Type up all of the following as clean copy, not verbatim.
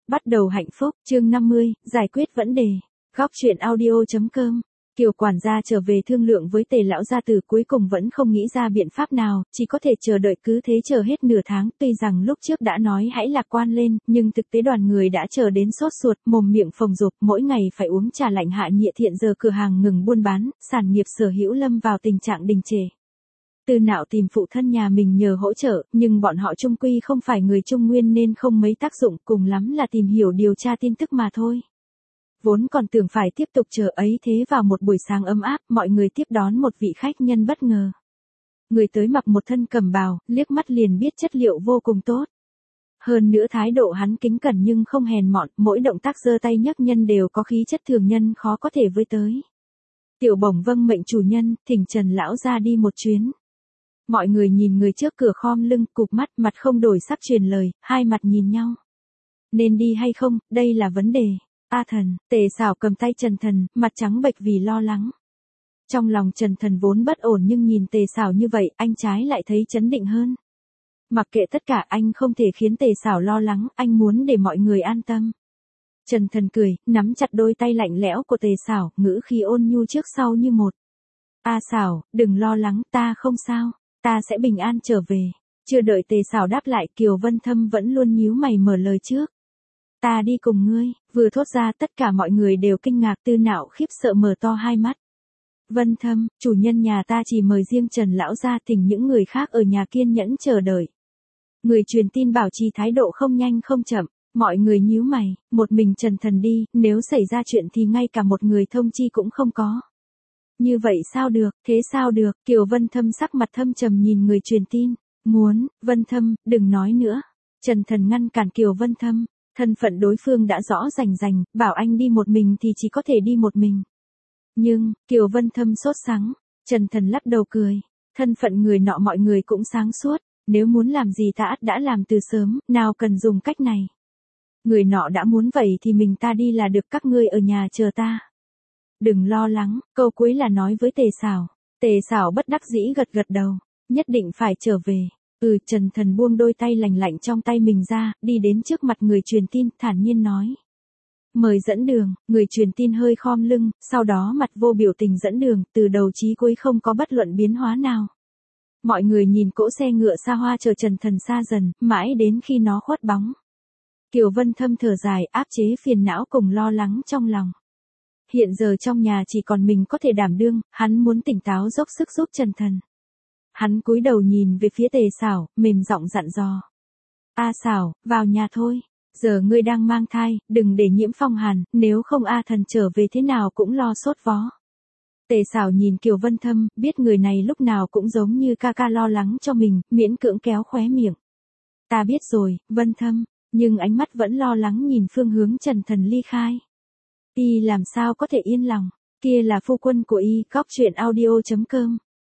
Bắt đầu hạnh phúc, chương 50, giải quyết vấn đề. Góc chuyện audio.com. Kiều quản gia trở về thương lượng với Tề lão gia tử, cuối cùng vẫn không nghĩ ra biện pháp nào, chỉ có thể chờ đợi, cứ thế chờ hết nửa tháng. Tuy rằng lúc trước đã nói hãy lạc quan lên, nhưng thực tế đoàn người đã chờ đến sốt ruột, mồm miệng phồng rộp, mỗi ngày phải uống trà lạnh hạ nhiệt. Hiện giờ cửa hàng ngừng buôn bán, sản nghiệp sở hữu lâm vào tình trạng đình trệ. Tư Nạo tìm phụ thân nhà mình nhờ hỗ trợ, nhưng bọn họ chung quy không phải người Trung Nguyên nên không mấy tác dụng, cùng lắm là tìm hiểu điều tra tin tức mà thôi. Vốn còn tưởng phải tiếp tục chờ ấy thế vào một buổi sáng ấm áp, mọi người tiếp đón một vị khách nhân bất ngờ. Người tới mặc một thân cẩm bào, liếc mắt liền biết chất liệu vô cùng tốt. Hơn nữa thái độ hắn kính cẩn nhưng không hèn mọn, mỗi động tác giơ tay nhấc nhân đều có khí chất thường nhân khó có thể với tới. Tiểu Bổng vâng mệnh chủ nhân, thỉnh Trần lão ra đi một chuyến. Mọi người nhìn người trước cửa khom lưng, cụp mắt, mặt không đổi sắc truyền lời, hai mặt nhìn nhau. Nên đi hay không, đây là vấn đề. A Thần, Tề Sảo cầm tay Trần Thần, mặt trắng bệch vì lo lắng. Trong lòng Trần Thần vốn bất ổn nhưng nhìn Tề Sảo như vậy, anh trái lại thấy trấn định hơn. Mặc kệ tất cả, anh không thể khiến Tề Sảo lo lắng, anh muốn để mọi người an tâm. Trần Thần cười, nắm chặt đôi tay lạnh lẽo của Tề Sảo, ngữ khí ôn nhu trước sau như một. A Sảo, đừng lo lắng, ta không sao, ta sẽ bình an trở về. Chưa đợi Tề Sảo đáp lại, Kiều Vân Thâm vẫn luôn nhíu mày mở lời trước. Ta đi cùng ngươi, vừa thốt ra tất cả mọi người đều kinh ngạc. Tư Nạo khiếp sợ mở to hai mắt. Vân Thâm, chủ nhân nhà ta chỉ mời riêng Trần lão gia, thỉnh những người khác ở nhà kiên nhẫn chờ đợi. Người truyền tin bảo trì thái độ không nhanh không chậm, mọi người nhíu mày, một mình Trần Thần đi, nếu xảy ra chuyện thì ngay cả một người thông chi cũng không có. Như vậy sao được, thế sao được, Kiều Vân Thâm sắc mặt thâm trầm nhìn người truyền tin, Vân Thâm, đừng nói nữa. Trần Thần ngăn cản Kiều Vân Thâm. Thân phận đối phương đã rõ rành rành, bảo anh đi một mình thì chỉ có thể đi một mình. Nhưng, Kiều Vân Thâm sốt sắng, Trần Thần lắc đầu cười. Thân phận người nọ mọi người cũng sáng suốt, nếu muốn làm gì ta đã làm từ sớm, nào cần dùng cách này. Người nọ đã muốn vậy thì mình ta đi là được, các ngươi ở nhà chờ ta. Đừng lo lắng, câu cuối là nói với Tề Sảo. Tề Sảo bất đắc dĩ gật gật đầu, nhất định phải trở về. Trần Thần buông đôi tay lành lạnh trong tay mình ra, đi đến trước mặt người truyền tin, thản nhiên nói. Mời dẫn đường, người truyền tin hơi khom lưng, sau đó mặt vô biểu tình dẫn đường, từ đầu chí cuối không có bất luận biến hóa nào. Mọi người nhìn cỗ xe ngựa xa hoa chờ Trần Thần xa dần, mãi đến khi nó khuất bóng. Kiều Vân Thâm thở dài, áp chế phiền não cùng lo lắng trong lòng. Hiện giờ trong nhà chỉ còn mình có thể đảm đương, hắn muốn tỉnh táo dốc sức giúp Trần Thần. Hắn cúi đầu nhìn về phía Tề Sảo, mềm giọng dặn dò. A Sảo, vào nhà thôi. Giờ ngươi đang mang thai, đừng để nhiễm phong hàn, nếu không A Thần trở về thế nào cũng lo sốt vó. Tề Sảo nhìn Kiều Vân Thâm, biết người này lúc nào cũng giống như ca ca lo lắng cho mình, miễn cưỡng kéo khóe miệng. Ta biết rồi, Vân Thâm, nhưng ánh mắt vẫn lo lắng nhìn phương hướng Trần Thần ly khai. Y làm sao có thể yên lòng, kia là phu quân của y. Góc chuyện audio.com.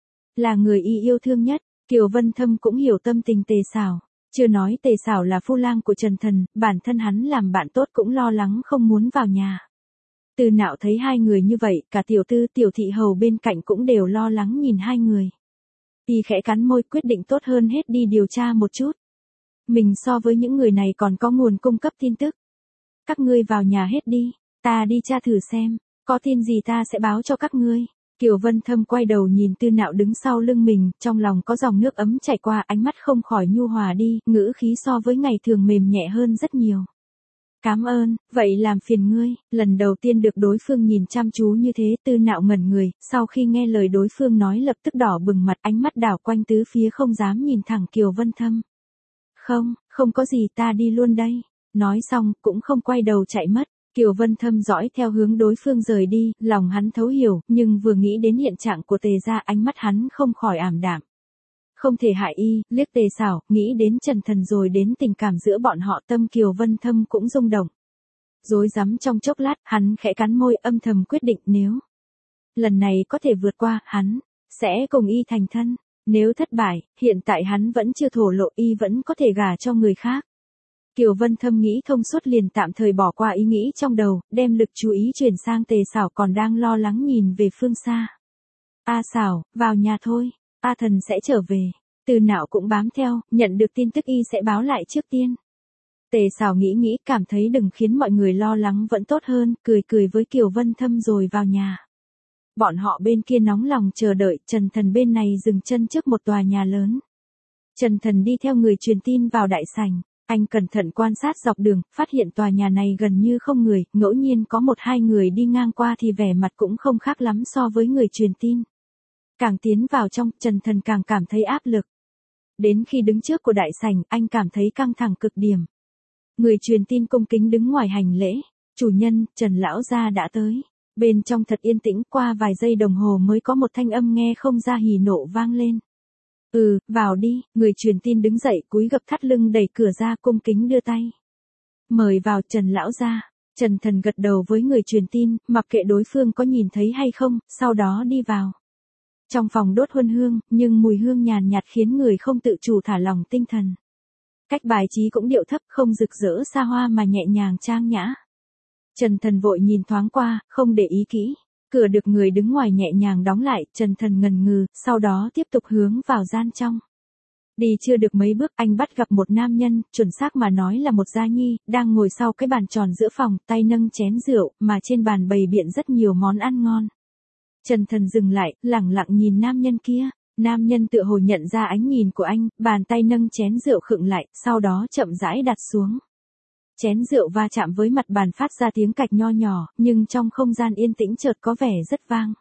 Là người y yêu thương nhất, Kiều Vân Thâm cũng hiểu tâm tình Tề Sảo. Chưa nói Tề Sảo là phu lang của Trần Thần, bản thân hắn làm bạn tốt cũng lo lắng không muốn vào nhà. Tư Nạo thấy hai người như vậy, cả tiểu tư tiểu thị hầu bên cạnh cũng đều lo lắng nhìn hai người. Y khẽ cắn môi, quyết định tốt hơn hết đi điều tra một chút. Mình so với những người này còn có nguồn cung cấp tin tức. Các ngươi vào nhà hết đi, ta đi tra thử xem, có tin gì ta sẽ báo cho các ngươi. Kiều Vân Thâm quay đầu nhìn Tư Nạo đứng sau lưng mình, trong lòng có dòng nước ấm chảy qua, ánh mắt không khỏi nhu hòa đi, ngữ khí so với ngày thường mềm nhẹ hơn rất nhiều. Cảm ơn, vậy làm phiền ngươi. Lần đầu tiên được đối phương nhìn chăm chú như thế, Tư Nạo ngẩn người, sau khi nghe lời đối phương nói lập tức đỏ bừng mặt, ánh mắt đảo quanh tứ phía không dám nhìn thẳng Kiều Vân Thâm. Không có gì, ta đi luôn đây. Nói xong, cũng không quay đầu chạy mất. Kiều Vân Thâm dõi theo hướng đối phương rời đi, lòng hắn thấu hiểu, nhưng vừa nghĩ đến hiện trạng của Tề gia, ánh mắt hắn không khỏi ảm đạm. Không thể hại y, liếc Tề Sảo, nghĩ đến Trần Thần rồi đến tình cảm giữa bọn họ, tâm Kiều Vân Thâm cũng rung động. Rối rắm trong chốc lát, hắn khẽ cắn môi, âm thầm quyết định nếu lần này có thể vượt qua, hắn sẽ cùng y thành thân. Nếu thất bại, hiện tại hắn vẫn chưa thổ lộ, y vẫn có thể gả cho người khác. Kiều Vân Thâm nghĩ thông suốt liền tạm thời bỏ qua ý nghĩ trong đầu, đem lực chú ý chuyển sang Tề Sảo còn đang lo lắng nhìn về phương xa. A Sảo, vào nhà thôi, A Thần sẽ trở về. Tư Nạo cũng bám theo, nhận được tin tức y sẽ báo lại trước tiên. Tề Sảo nghĩ nghĩ cảm thấy đừng khiến mọi người lo lắng vẫn tốt hơn, cười cười với Kiều Vân Thâm rồi vào nhà. Bọn họ bên kia nóng lòng chờ đợi, Trần Thần bên này dừng chân trước một tòa nhà lớn. Trần Thần đi theo người truyền tin vào đại sảnh, anh cẩn thận quan sát dọc đường, phát hiện tòa nhà này gần như không người, ngẫu nhiên có một hai người đi ngang qua thì vẻ mặt cũng không khác lắm so với người truyền tin. Càng tiến vào trong, Trần Thần càng cảm thấy áp lực. Đến khi đứng trước của đại sảnh, anh cảm thấy căng thẳng cực điểm. Người truyền tin cung kính đứng ngoài hành lễ, chủ nhân, Trần lão gia đã tới. Bên trong thật yên tĩnh, qua vài giây đồng hồ mới có một thanh âm nghe không ra hỉ nộ vang lên. Vào đi, người truyền tin đứng dậy cúi gập thắt lưng đẩy cửa ra cung kính đưa tay. Mời vào Trần lão gia. Trần Thần gật đầu với người truyền tin, mặc kệ đối phương có nhìn thấy hay không, sau đó đi vào. Trong phòng đốt huân hương, nhưng mùi hương nhàn nhạt khiến người không tự chủ thả lỏng tinh thần. Cách bài trí cũng điệu thấp, không rực rỡ xa hoa mà nhẹ nhàng trang nhã. Trần Thần vội nhìn thoáng qua, không để ý kỹ. Cửa được người đứng ngoài nhẹ nhàng đóng lại, Trần Thần ngần ngừ, sau đó tiếp tục hướng vào gian trong. Đi chưa được mấy bước, anh bắt gặp một nam nhân, chuẩn xác mà nói là một gia nhi, đang ngồi sau cái bàn tròn giữa phòng, tay nâng chén rượu, mà trên bàn bày biện rất nhiều món ăn ngon. Trần Thần dừng lại, lẳng lặng nhìn nam nhân kia. Nam nhân tựa hồ nhận ra ánh nhìn của anh, bàn tay nâng chén rượu khựng lại, sau đó chậm rãi đặt xuống. Chén rượu va chạm với mặt bàn phát ra tiếng cạch nho nhỏ, nhưng trong không gian yên tĩnh chợt có vẻ rất vang.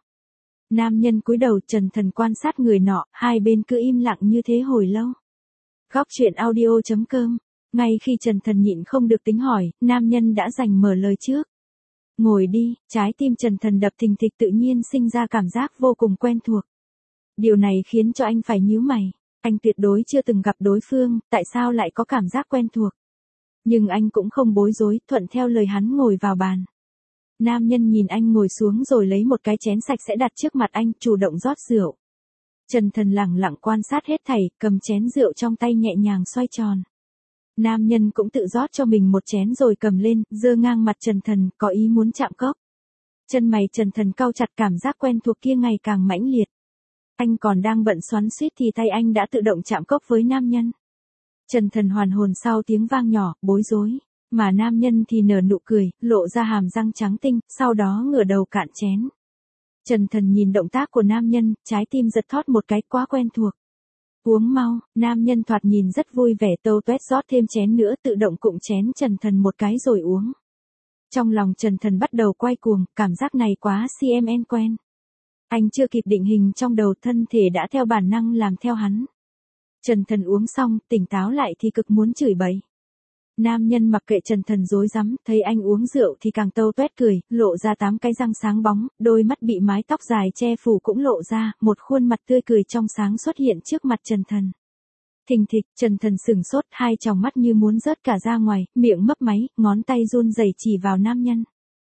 Nam nhân cúi đầu, Trần Thần quan sát người nọ, hai bên cứ im lặng như thế hồi lâu. Góc truyện audio.com. Ngay khi Trần Thần nhịn không được tính hỏi, nam nhân đã giành mở lời trước. Ngồi đi, trái tim Trần Thần đập thình thịch, tự nhiên sinh ra cảm giác vô cùng quen thuộc. Điều này khiến cho anh phải nhíu mày. Anh tuyệt đối chưa từng gặp đối phương, tại sao lại có cảm giác quen thuộc. Nhưng anh cũng không bối rối, thuận theo lời hắn ngồi vào bàn. Nam nhân nhìn anh ngồi xuống rồi lấy một cái chén sạch sẽ đặt trước mặt anh, chủ động rót rượu. Trần Thần lẳng lặng quan sát hết thảy, cầm chén rượu trong tay nhẹ nhàng xoay tròn. Nam nhân cũng tự rót cho mình một chén rồi cầm lên, giơ ngang mặt Trần Thần, có ý muốn chạm cốc. Chân mày Trần Thần cau chặt, cảm giác quen thuộc kia ngày càng mãnh liệt. Anh còn đang bận xoắn xuýt thì tay anh đã tự động chạm cốc với nam nhân. Trần Thần hoàn hồn sau tiếng vang nhỏ, bối rối. Mà nam nhân thì nở nụ cười, lộ ra hàm răng trắng tinh, sau đó ngửa đầu cạn chén. Trần Thần nhìn động tác của nam nhân, trái tim giật thót một cái, quá quen thuộc. Uống mau, nam nhân thoạt nhìn rất vui vẻ, tâu tuét rót thêm chén nữa, tự động cụng chén Trần Thần một cái rồi uống. Trong lòng Trần Thần bắt đầu quay cuồng, cảm giác này quá CMN quen. Anh chưa kịp định hình trong đầu, thân thể đã theo bản năng làm theo hắn. Trần Thần uống xong, tỉnh táo lại thì cực muốn chửi bậy. Nam nhân mặc kệ Trần Thần rối rắm, thấy anh uống rượu thì càng tâu tuét cười, lộ ra 8 cái răng sáng bóng, đôi mắt bị mái tóc dài che phủ cũng lộ ra, một khuôn mặt tươi cười trong sáng xuất hiện trước mặt Trần Thần. Thình thịch, Trần Thần sửng sốt, hai tròng mắt như muốn rớt cả ra ngoài, miệng mấp máy, ngón tay run rẩy chỉ vào nam nhân.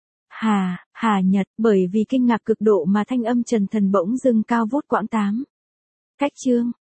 Hà Nhật, bởi vì kinh ngạc cực độ mà thanh âm Trần Thần bỗng dưng cao vút quãng 8. Cách chương.